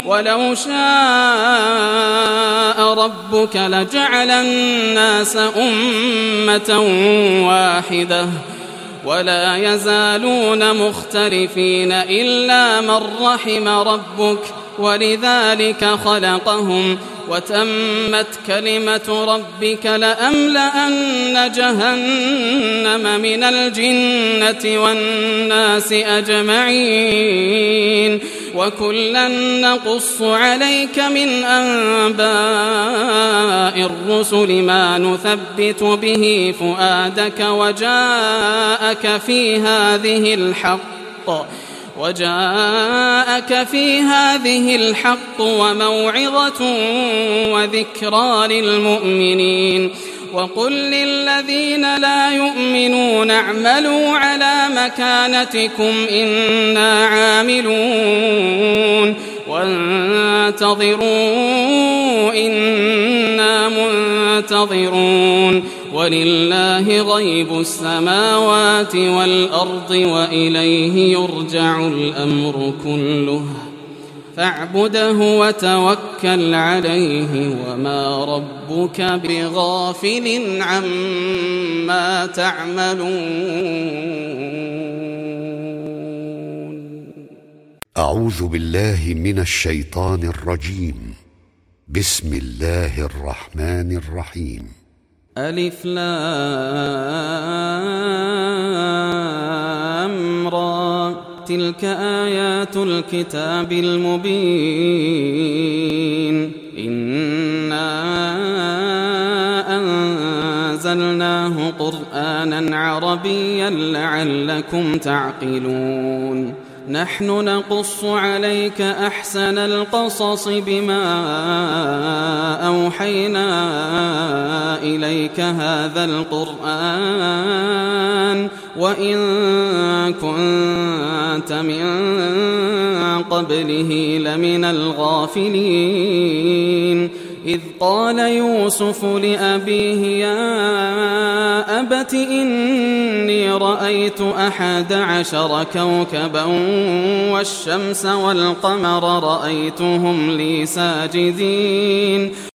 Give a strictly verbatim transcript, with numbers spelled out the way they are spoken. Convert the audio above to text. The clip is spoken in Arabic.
ولو شاء ربك لجعل الناس أمة واحدة ولا يزالون مختلفين إلا من رحم ربك ولذلك خلقهم وتمت كلمة ربك لأملأن جهنم من الجنة والناس أجمعين وكلا نقص عليك من أنباء الرسل ما نثبت به فؤادك وجاءك في هذه الحق وجاءك في هذه الحق وموعظة وذكرى للمؤمنين وقل للذين لا يؤمنون اعملوا على مكانتكم إنا عاملون وانتظروا إنا منتظرون ولله غيب السماوات والأرض وإليه يرجع الأمر كله فاعبده وتوكل عليه وما ربك بغافل عما تعملون. أعوذ بالله من الشيطان الرجيم. بسم الله الرحمن الرحيم. ألف لام را تلك آيات الكتاب المبين إنا أنزلناه قرآنا عربيا لعلكم تعقلون. نحن نقص عليك أحسن القصص بما أوحينا إليك هذا القرآن وإن كنت من قبله لمن الغافلين. إذ قال يوسف لأبيه يا أبت إني رأيت أحد عشر كوكبا والشمس والقمر رأيتهم لي ساجدين